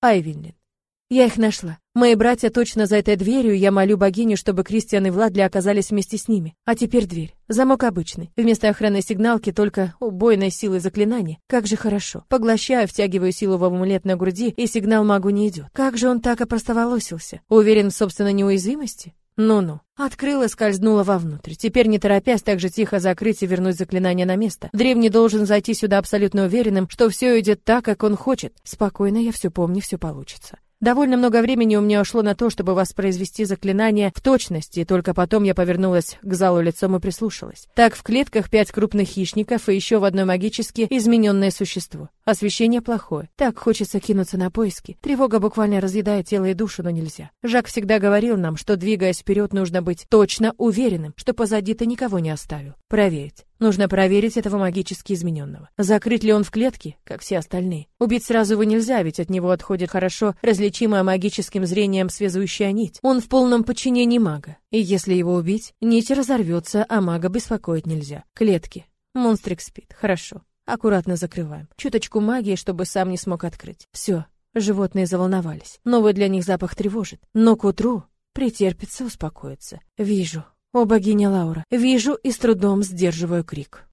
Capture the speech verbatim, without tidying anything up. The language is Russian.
Айвенлин. Я их нашла. Мои братья точно за этой дверью, я молю богиню, чтобы Кристиан и Владли оказались вместе с ними. А теперь дверь. Замок обычный. Вместо охранной сигналки только убойной силы заклинания. Как же хорошо. Поглощаю, втягиваю силу в амулет на груди, и сигнал магу не идет. Как же он так опростоволосился? Уверен в собственной неуязвимости? Ну-ну. Открыла, скользнула вовнутрь. Теперь, не торопясь, так же тихо закрыть и вернуть заклинание на место. Древний должен зайти сюда абсолютно уверенным, что все идет так, как он хочет. Спокойно, я все помню, все получится. Довольно много времени у меня ушло на то, чтобы воспроизвести заклинание в точности, и только потом я повернулась к залу лицом и прислушалась. Так, в клетках пять крупных хищников и еще в одно магически измененное существо. Освещение плохое. Так хочется кинуться на поиски. Тревога буквально разъедает тело и душу, но нельзя. Жак всегда говорил нам, что, двигаясь вперед, нужно быть точно уверенным, что позади ты никого не оставил. Проверить. Нужно проверить этого магически измененного. Закрыть ли он в клетке, как все остальные? Убить сразу его нельзя, ведь от него отходит хорошо различимая магическим зрением связующая нить. Он в полном подчинении мага. И если его убить, нить разорвется, а мага беспокоить нельзя. Клетки. Монстрик спит. Хорошо. Аккуратно закрываем. Чуточку магии, чтобы сам не смог открыть. Все. Животные заволновались. Новый для них запах тревожит. Но к утру претерпится, успокоится. Вижу. О, богиня Лаура, вижу и с трудом сдерживаю крик.